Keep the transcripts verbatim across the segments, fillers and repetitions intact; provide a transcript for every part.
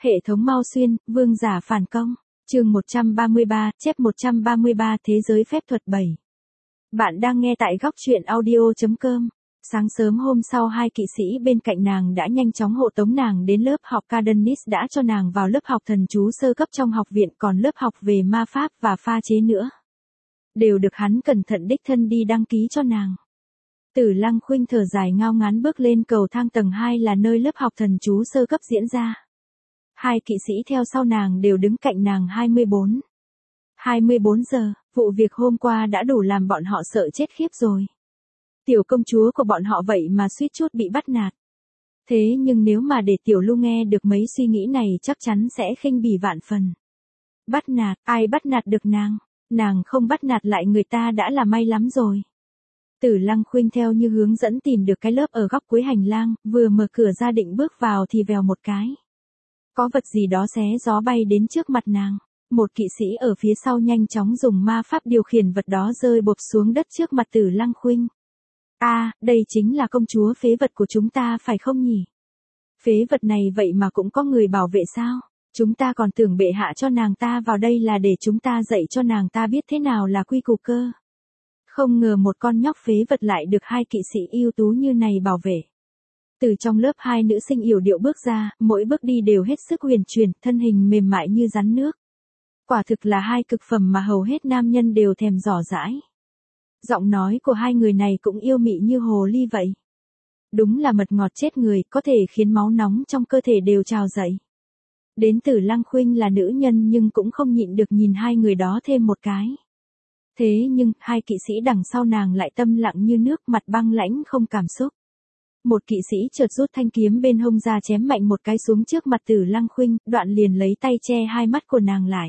Hệ thống Mao Xuyên, vương giả phản công. Chương một trăm ba mươi ba, chép một trăm ba mươi ba Thế giới phép thuật bảy. Bạn đang nghe tại góc truyện audio chấm com. Sáng sớm hôm sau hai kỵ sĩ bên cạnh nàng đã nhanh chóng hộ tống nàng đến lớp học. Cardenis đã cho nàng vào lớp học thần chú sơ cấp trong học viện, còn lớp học về ma pháp và pha chế nữa đều được hắn cẩn thận đích thân đi đăng ký cho nàng. Tử Lăng Khuynh thở dài ngao ngán bước lên cầu thang tầng hai là nơi lớp học thần chú sơ cấp diễn ra. Hai kỵ sĩ theo sau nàng đều đứng cạnh nàng hai mươi bốn. hai mươi bốn giờ, vụ việc hôm qua đã đủ làm bọn họ sợ chết khiếp rồi. Tiểu công chúa của bọn họ vậy mà suýt chút bị bắt nạt. Thế nhưng nếu mà để Tiểu Lu nghe được mấy suy nghĩ này chắc chắn sẽ khinh bỉ vạn phần. Bắt nạt, ai bắt nạt được nàng? Nàng không bắt nạt lại người ta đã là may lắm rồi. Tử Lăng Khuynh theo như hướng dẫn tìm được cái lớp ở góc cuối hành lang, vừa mở cửa ra định bước vào thì vèo một cái. Có vật gì đó xé gió bay đến trước mặt nàng. Một kỵ sĩ ở phía sau nhanh chóng dùng ma pháp điều khiển vật đó rơi bộp xuống đất trước mặt Tử Lăng Khuynh. A, à, đây chính là công chúa phế vật của chúng ta phải không nhỉ? Phế vật này vậy mà cũng có người bảo vệ sao? Chúng ta còn tưởng bệ hạ cho nàng ta vào đây là để chúng ta dạy cho nàng ta biết thế nào là quy củ cơ. Không ngờ một con nhóc phế vật lại được hai kỵ sĩ ưu tú như này bảo vệ. Từ trong lớp hai nữ sinh yểu điệu bước ra, mỗi bước đi đều hết sức huyền chuyển, thân hình mềm mại như rắn nước. Quả thực là hai cực phẩm mà hầu hết nam nhân đều thèm dò dãi. Giọng nói của hai người này cũng yêu mị như hồ ly vậy. Đúng là mật ngọt chết người, có thể khiến máu nóng trong cơ thể đều trào dậy. Đến Tử Lăng Khuynh là nữ nhân nhưng cũng không nhịn được nhìn hai người đó thêm một cái. Thế nhưng, hai kỵ sĩ đằng sau nàng lại tâm lặng như nước, mặt băng lãnh không cảm xúc. Một kỵ sĩ chợt rút thanh kiếm bên hông ra chém mạnh một cái xuống trước mặt Tử Lăng Khuynh, đoạn liền lấy tay che hai mắt của nàng lại.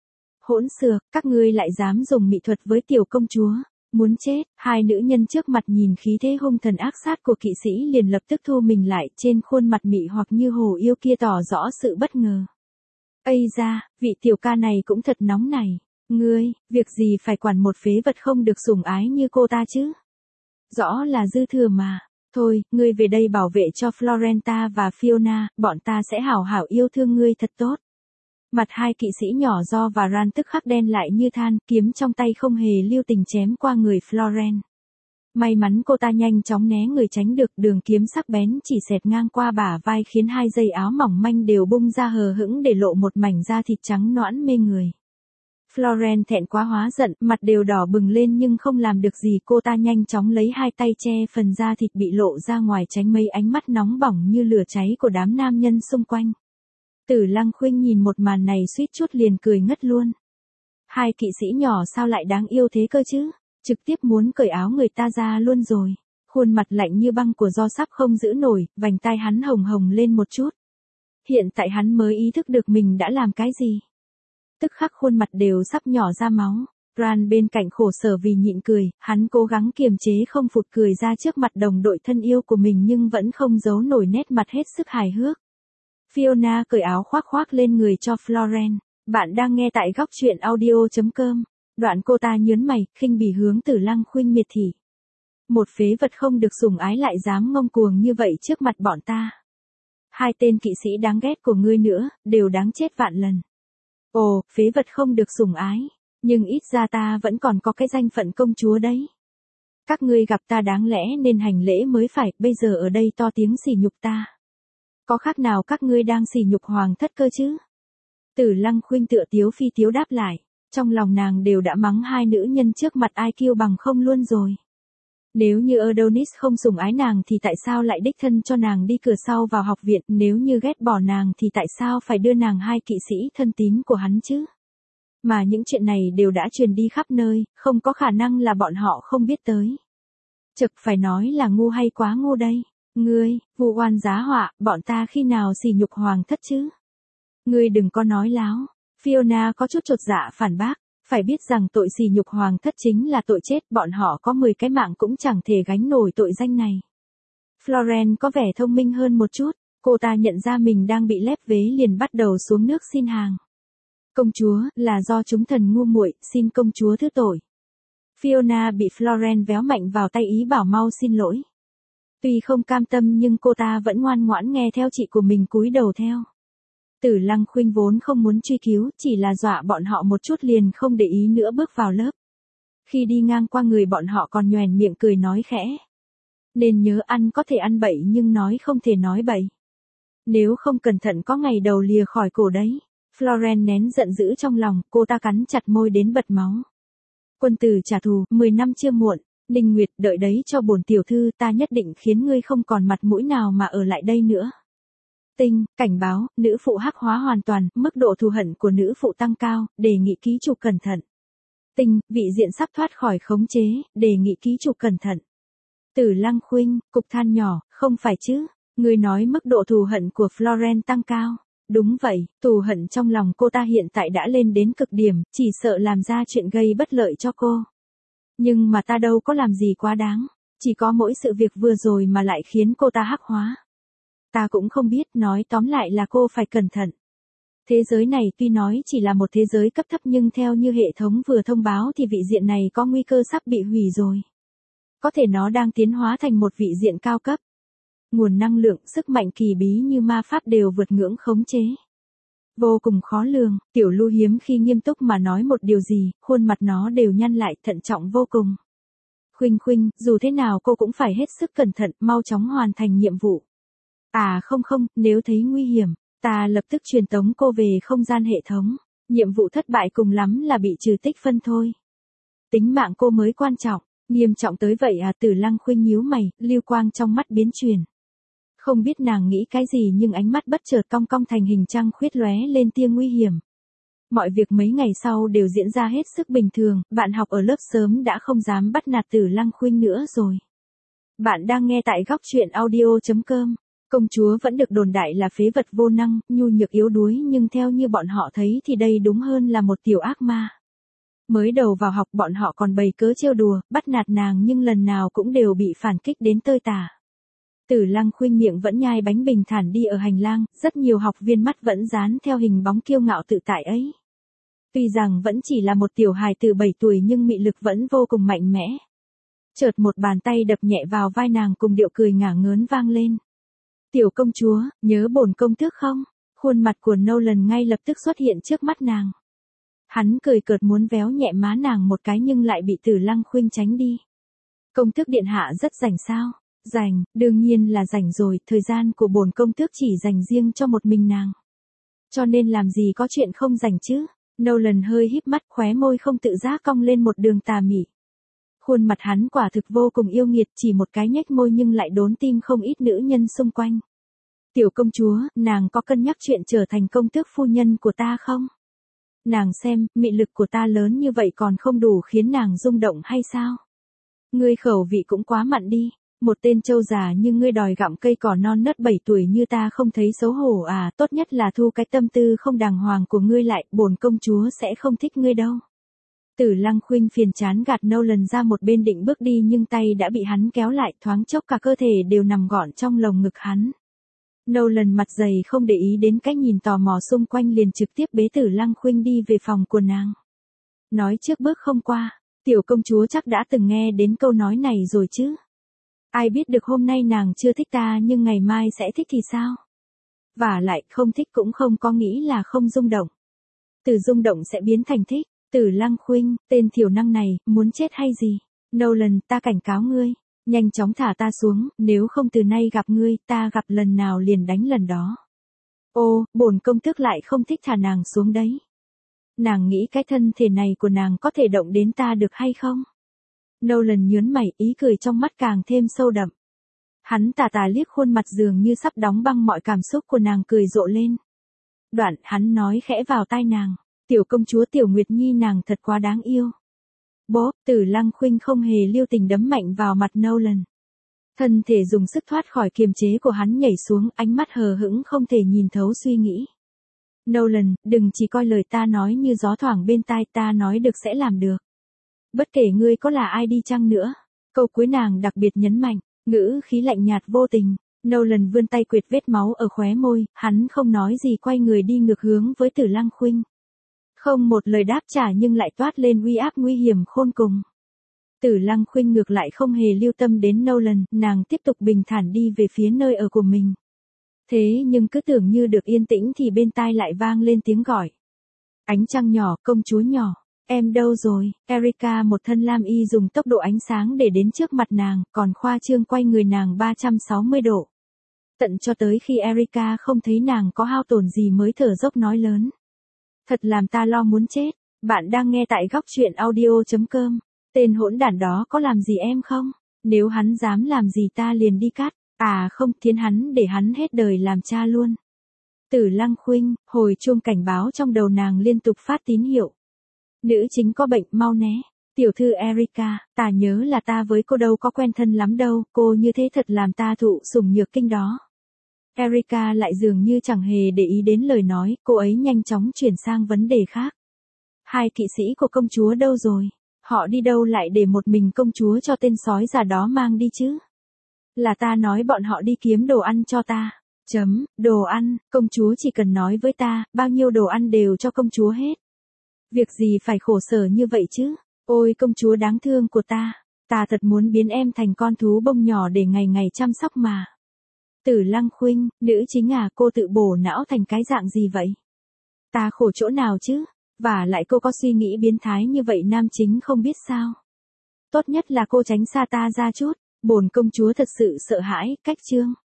Hỗn xược, các ngươi lại dám dùng mỹ thuật với tiểu công chúa, muốn chết. Hai nữ nhân trước mặt nhìn khí thế hung thần ác sát của kỵ sĩ liền lập tức thu mình lại, trên khuôn mặt mị hoặc như hồ yêu kia tỏ rõ sự bất ngờ. Ây da, vị tiểu ca này cũng thật nóng này. Ngươi, việc gì phải quản một phế vật không được sủng ái như cô ta chứ? Rõ là dư thừa mà. Thôi, ngươi về đây bảo vệ cho Florenta và Fiona, bọn ta sẽ hảo hảo yêu thương ngươi thật tốt. Mặt hai kỵ sĩ nhỏ Do và Ran tức khắc đen lại như than, kiếm trong tay không hề lưu tình chém qua người Floren. May mắn cô ta nhanh chóng né người tránh được, đường kiếm sắc bén chỉ xẹt ngang qua bả vai khiến hai dây áo mỏng manh đều bung ra hờ hững để lộ một mảnh da thịt trắng nõn mê người. Floren thẹn quá hóa giận, mặt đều đỏ bừng lên nhưng không làm được gì, cô ta nhanh chóng lấy hai tay che phần da thịt bị lộ ra ngoài tránh mấy ánh mắt nóng bỏng như lửa cháy của đám nam nhân xung quanh. Tử Lăng Khuynh nhìn một màn này suýt chút liền cười ngất luôn. Hai kỵ sĩ nhỏ sao lại đáng yêu thế cơ chứ, trực tiếp muốn cởi áo người ta ra luôn rồi. Khuôn mặt lạnh như băng của Do sắp không giữ nổi, vành tai hắn hồng hồng lên một chút. Hiện tại hắn mới ý thức được mình đã làm cái gì. Tức khắc khuôn mặt đều sắp nhỏ ra máu. Ran bên cạnh khổ sở vì nhịn cười, hắn cố gắng kiềm chế không phụt cười ra trước mặt đồng đội thân yêu của mình nhưng vẫn không giấu nổi nét mặt hết sức hài hước. Fiona cởi áo khoác khoác lên người cho Floren. Bạn đang nghe tại góc truyện audio chấm com. Đoạn cô ta nhớn mày, khinh bỉ hướng Tử Lăng Khuynh miệt thị. Một phế vật không được sủng ái lại dám ngông cuồng như vậy trước mặt bọn ta. Hai tên kỵ sĩ đáng ghét của ngươi nữa, đều đáng chết vạn lần. Ồ, phế vật không được sủng ái, nhưng ít ra ta vẫn còn có cái danh phận công chúa đấy. Các ngươi gặp ta đáng lẽ nên hành lễ mới phải, bây giờ ở đây to tiếng sỉ nhục ta. Có khác nào các ngươi đang sỉ nhục hoàng thất cơ chứ? Tử Lăng Khuynh tựa tiếu phi tiếu đáp lại, trong lòng nàng đều đã mắng hai nữ nhân trước mặt ai kiêu bằng không luôn rồi. Nếu như Adonis không sủng ái nàng thì tại sao lại đích thân cho nàng đi cửa sau vào học viện, nếu như ghét bỏ nàng thì tại sao phải đưa nàng hai kỵ sĩ thân tín của hắn chứ? Mà những chuyện này đều đã truyền đi khắp nơi, không có khả năng là bọn họ không biết tới. Trực phải nói là ngu hay quá ngu đây? Ngươi, vu oan giá họa, bọn ta khi nào sỉ nhục hoàng thất chứ? Ngươi đừng có nói láo. Fiona có chút chột dạ phản bác. Phải biết rằng tội sỉ nhục hoàng thất chính là tội chết, bọn họ có mười cái mạng cũng chẳng thể gánh nổi tội danh này. Floren có vẻ thông minh hơn một chút, cô ta nhận ra mình đang bị lép vế liền bắt đầu xuống nước xin hàng. Công chúa, là do chúng thần ngu muội, xin công chúa thứ tội. Fiona bị Floren véo mạnh vào tay ý bảo mau xin lỗi. Tuy không cam tâm nhưng cô ta vẫn ngoan ngoãn nghe theo chị của mình cúi đầu theo. Tử Lăng Khuynh vốn không muốn truy cứu, chỉ là dọa bọn họ một chút liền không để ý nữa bước vào lớp. Khi đi ngang qua người bọn họ còn nhoẻn miệng cười nói khẽ. Nên nhớ ăn có thể ăn bậy nhưng nói không thể nói bậy. Nếu không cẩn thận có ngày đầu lìa khỏi cổ đấy. Florence nén giận dữ trong lòng, cô ta cắn chặt môi đến bật máu. Quân tử trả thù, mười năm chưa muộn. Ninh Nguyệt, đợi đấy cho bổn tiểu thư, ta nhất định khiến ngươi không còn mặt mũi nào mà ở lại đây nữa. Tinh, cảnh báo, nữ phụ hắc hóa hoàn toàn, mức độ thù hận của nữ phụ tăng cao, đề nghị ký chủ cẩn thận. Tinh, vị diện sắp thoát khỏi khống chế, đề nghị ký chủ cẩn thận. Tử Lăng Khuynh, cục than nhỏ, không phải chứ, ngươi nói mức độ thù hận của Florence tăng cao. Đúng vậy, thù hận trong lòng cô ta hiện tại đã lên đến cực điểm, chỉ sợ làm ra chuyện gây bất lợi cho cô. Nhưng mà ta đâu có làm gì quá đáng, chỉ có mỗi sự việc vừa rồi mà lại khiến cô ta hắc hóa. Ta cũng không biết, nói tóm lại là cô phải cẩn thận. Thế giới này tuy nói chỉ là một thế giới cấp thấp nhưng theo như hệ thống vừa thông báo thì vị diện này có nguy cơ sắp bị hủy rồi. Có thể nó đang tiến hóa thành một vị diện cao cấp. Nguồn năng lượng, sức mạnh kỳ bí như ma pháp đều vượt ngưỡng khống chế. Vô cùng khó lường, Tiểu Lu hiếm khi nghiêm túc mà nói một điều gì, khuôn mặt nó đều nhăn lại, thận trọng vô cùng. Khuynh Khuynh, dù thế nào cô cũng phải hết sức cẩn thận, mau chóng hoàn thành nhiệm vụ. À không không, nếu thấy nguy hiểm, ta lập tức truyền tống cô về không gian hệ thống. Nhiệm vụ thất bại cùng lắm là bị trừ tích phân thôi. Tính mạng cô mới quan trọng, nghiêm trọng tới vậy à? Tử Lăng Khuynh nhíu mày, lưu quang trong mắt biến chuyển. Không biết nàng nghĩ cái gì nhưng ánh mắt bất chợt cong cong thành hình trăng khuyết lóe lên tia nguy hiểm. Mọi việc mấy ngày sau đều diễn ra hết sức bình thường, bạn học ở lớp sớm đã không dám bắt nạt Tử Lăng Khuynh nữa rồi. Bạn đang nghe tại góc truyện audio chấm com. Công chúa vẫn được đồn đại là phế vật vô năng, nhu nhược yếu đuối nhưng theo như bọn họ thấy thì đây đúng hơn là một tiểu ác ma. Mới đầu vào học bọn họ còn bày cớ trêu đùa, bắt nạt nàng nhưng lần nào cũng đều bị phản kích đến tơi tả. Tử Lăng Khuynh miệng vẫn nhai bánh bình thản đi ở hành lang, rất nhiều học viên mắt vẫn dán theo hình bóng kiêu ngạo tự tại ấy. Tuy rằng vẫn chỉ là một tiểu hài từ bảy tuổi nhưng mị lực vẫn vô cùng mạnh mẽ. Chợt một bàn tay đập nhẹ vào vai nàng cùng điệu cười ngả ngớn vang lên. Tiểu công chúa, nhớ bổn công tước không? Khuôn mặt của Nolan ngay lập tức xuất hiện trước mắt nàng. Hắn cười cợt muốn véo nhẹ má nàng một cái nhưng lại bị Tử Lăng Khuynh tránh đi. Công tước điện hạ rất rảnh sao? Rảnh, đương nhiên là rảnh rồi, thời gian của bổn công tước chỉ dành riêng cho một mình nàng. Cho nên làm gì có chuyện không rảnh chứ? Nolan hơi híp mắt, khóe môi không tự giác cong lên một đường tà mị. Khuôn mặt hắn quả thực vô cùng yêu nghiệt, chỉ một cái nhếch môi nhưng lại đốn tim không ít nữ nhân xung quanh. Tiểu công chúa, nàng có cân nhắc chuyện trở thành công tước phu nhân của ta không? Nàng xem, mị lực của ta lớn như vậy còn không đủ khiến nàng rung động hay sao? Ngươi khẩu vị cũng quá mặn đi, một tên trâu già như ngươi đòi gặm cây cỏ non nớt bảy tuổi như ta không thấy xấu hổ à? Tốt nhất là thu cái tâm tư không đàng hoàng của ngươi lại, bổn công chúa sẽ không thích ngươi đâu. Tử Lăng Khuynh phiền chán gạt Nolan ra một bên định bước đi nhưng tay đã bị hắn kéo lại, thoáng chốc cả cơ thể đều nằm gọn trong lồng ngực hắn. Nolan mặt dày không để ý đến cái nhìn tò mò xung quanh liền trực tiếp bế Tử Lăng Khuynh đi về phòng của nàng. Nói trước bước không qua, tiểu công chúa chắc đã từng nghe đến câu nói này rồi chứ. Ai biết được hôm nay nàng chưa thích ta nhưng ngày mai sẽ thích thì sao? Vả lại không thích cũng không có nghĩ là không rung động. Từ rung động sẽ biến thành thích. Tử Lăng Khuynh, tên thiểu năng này, muốn chết hay gì? Nolan, ta cảnh cáo ngươi, nhanh chóng thả ta xuống, nếu không từ nay gặp ngươi, ta gặp lần nào liền đánh lần đó. Ô, bổn công tước lại không thích thả nàng xuống đấy. Nàng nghĩ cái thân thể này của nàng có thể động đến ta được hay không? Nolan nhớn mày, ý cười trong mắt càng thêm sâu đậm. Hắn tà tà liếc khuôn mặt dường như sắp đóng băng mọi cảm xúc của nàng cười rộ lên. Đoạn, hắn nói khẽ vào tai nàng. Tiểu công chúa Tiểu Nguyệt Nhi nàng thật quá đáng yêu. Bố, Tử Lăng Khuynh không hề lưu tình đấm mạnh vào mặt Nolan. Thân thể dùng sức thoát khỏi kiềm chế của hắn nhảy xuống, ánh mắt hờ hững không thể nhìn thấu suy nghĩ. Nolan, đừng chỉ coi lời ta nói như gió thoảng bên tai, ta nói được sẽ làm được. Bất kể ngươi có là ai đi chăng nữa. Câu cuối nàng đặc biệt nhấn mạnh, ngữ khí lạnh nhạt vô tình. Nolan vươn tay quệt vết máu ở khóe môi, hắn không nói gì quay người đi ngược hướng với Tử Lăng Khuynh. Không một lời đáp trả nhưng lại toát lên uy áp nguy hiểm khôn cùng. Tử Lăng Khuynh ngược lại không hề lưu tâm đến Nolan, nàng tiếp tục bình thản đi về phía nơi ở của mình. Thế nhưng cứ tưởng như được yên tĩnh thì bên tai lại vang lên tiếng gọi. Ánh trăng nhỏ, công chúa nhỏ, em đâu rồi? Erika một thân lam y dùng tốc độ ánh sáng để đến trước mặt nàng, còn khoa trương quay người nàng ba trăm sáu mươi độ. Tận cho tới khi Erika không thấy nàng có hao tổn gì mới thở dốc nói lớn. Thật làm ta lo muốn chết, bạn đang nghe tại góc truyện audio.com. Tên hỗn đản đó có làm gì em không? Nếu hắn dám làm gì ta liền đi cắt. À không, thiến hắn để hắn hết đời làm cha luôn. Tử Lăng Khuynh, hồi chuông cảnh báo trong đầu nàng liên tục phát tín hiệu. Nữ chính có bệnh, mau né. Tiểu thư Erika, ta nhớ là ta với cô đâu có quen thân lắm đâu, cô như thế thật làm ta thụ sủng nhược kinh đó. Erika lại dường như chẳng hề để ý đến lời nói, cô ấy nhanh chóng chuyển sang vấn đề khác. Hai kỵ sĩ của công chúa đâu rồi? Họ đi đâu lại để một mình công chúa cho tên sói già đó mang đi chứ? Là ta nói bọn họ đi kiếm đồ ăn cho ta. Chấm, đồ ăn, công chúa chỉ cần nói với ta, bao nhiêu đồ ăn đều cho công chúa hết. Việc gì phải khổ sở như vậy chứ? Ôi công chúa đáng thương của ta, ta thật muốn biến em thành con thú bông nhỏ để ngày ngày chăm sóc mà. Tử Lăng Khuynh, nữ chính à, cô tự bổ não thành cái dạng gì vậy? Ta khổ chỗ nào chứ? Và lại cô có suy nghĩ biến thái như vậy nam chính không biết sao? Tốt nhất là cô tránh xa ta ra chút, bổn công chúa thật sự sợ hãi, cách chương.